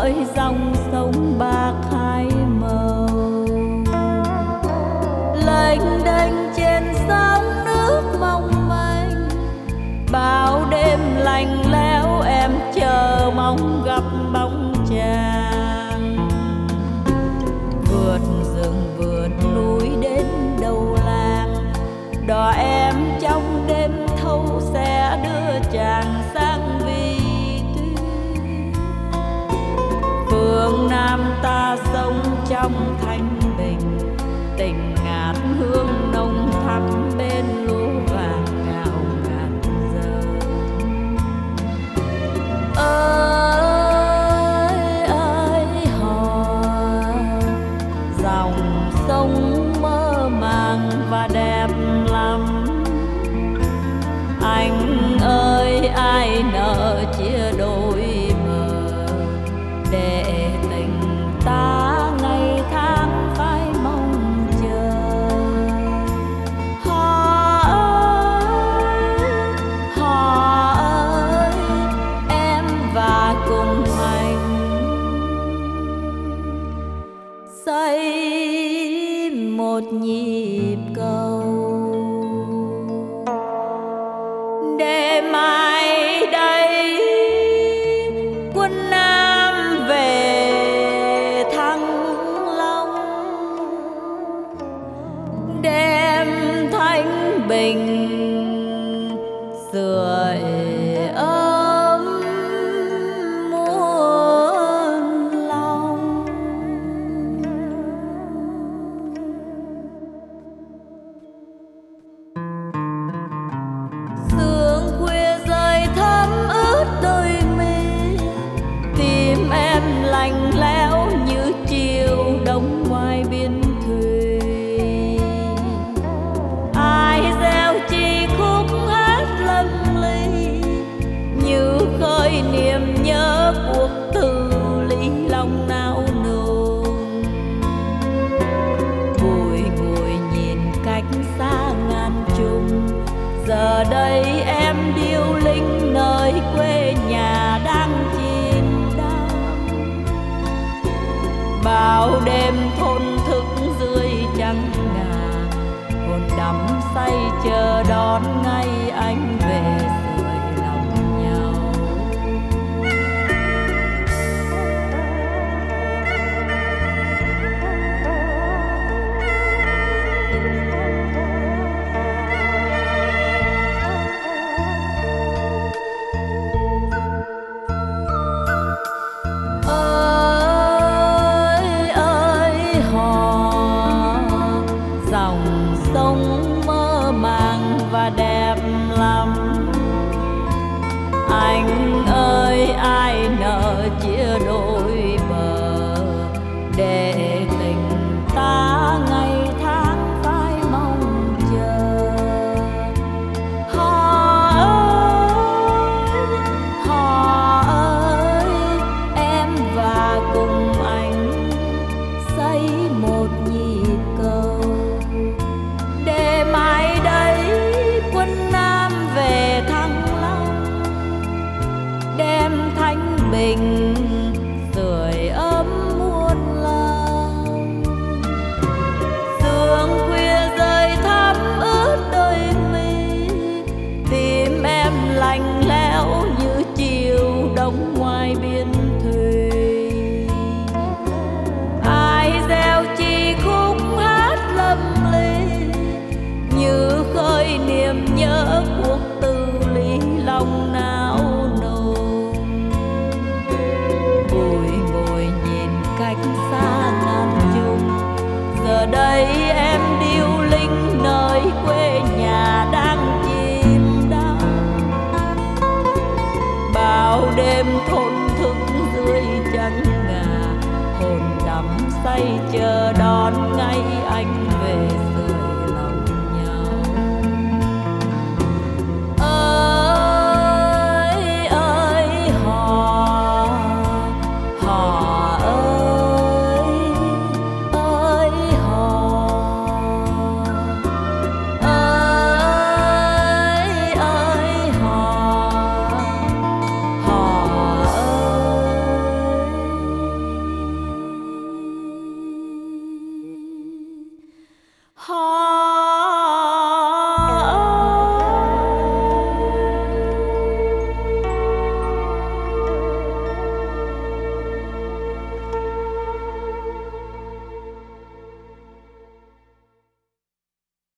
hỡi dòng sông bạc hai màu, lênh đênh trên sóng nước mong manh. Bao đêm lạnh lẽo em chờ mong gặp bóng chàng, vượt rừng vượt núi đến đầu làng. Đò em trong đêm thâu sẽ đưa chàng sang Vi Tuyến. Phương Nam ta sống trong thanh bình, tình ngát hương nồng thắm bên lúa vàng ngào ngạt giờ. Ơi ơi hò, dòng sông mơ màng và đẹp lắm. Anh ơi ai nỡ chia đôi bờ, để tình ta ngày tháng phải mong chờ. Họ ơi em và cùng anh xây một nhịp cầu, để mai đây quân Nam về Thăng Long, đem thanh bình sưởi ấm muôn lòng. Sương khuya rơi thấm ướt đôi mi, tim em lạnh lẽo như chiều đông ngoài biên thùy. Ai gieo chi khúc hát lâm ly, như khơi niềm nhớ cuộc từ ly lòng nao nùng. Bùi ngùi nhìn cách xa ngàn trùng, giờ đây em điêu linh nơi quê nhà đang chìm đắm. Bao đêm thôn thức dưới trăng ngà, hồn đắm say chờ đón ngày anh về sưởi lòng nhau. Ơi ơi hò, dòng sông mơ màng và đẹp lắm. Anh ơi ai nỡ chia đôi bờ, để tình ta ngày tháng phải mong chờ. Họ ơi em và cùng anh xây một nhịp cầu, để mai đây quân Nam về Thăng Long, đem thanh bình sưởi ấm muôn lòng. Sương khuya rơi thấm ướt đôi mi, tim em lạnh lẽo như chiều đông ngoài biên thùy. Ai gieo chi khúc hát lâm ly, như khơi niềm nhớ cuộc từ ly lòng nao nùng. Bùi ngồi nhìn cách xa ngàn trùng, giờ đây em điêu linh nơi quê nhà đang chìm đắm. Bao đêm thôn thức dưới trăng ngà, hồn đắm say chờ đón ngày anh về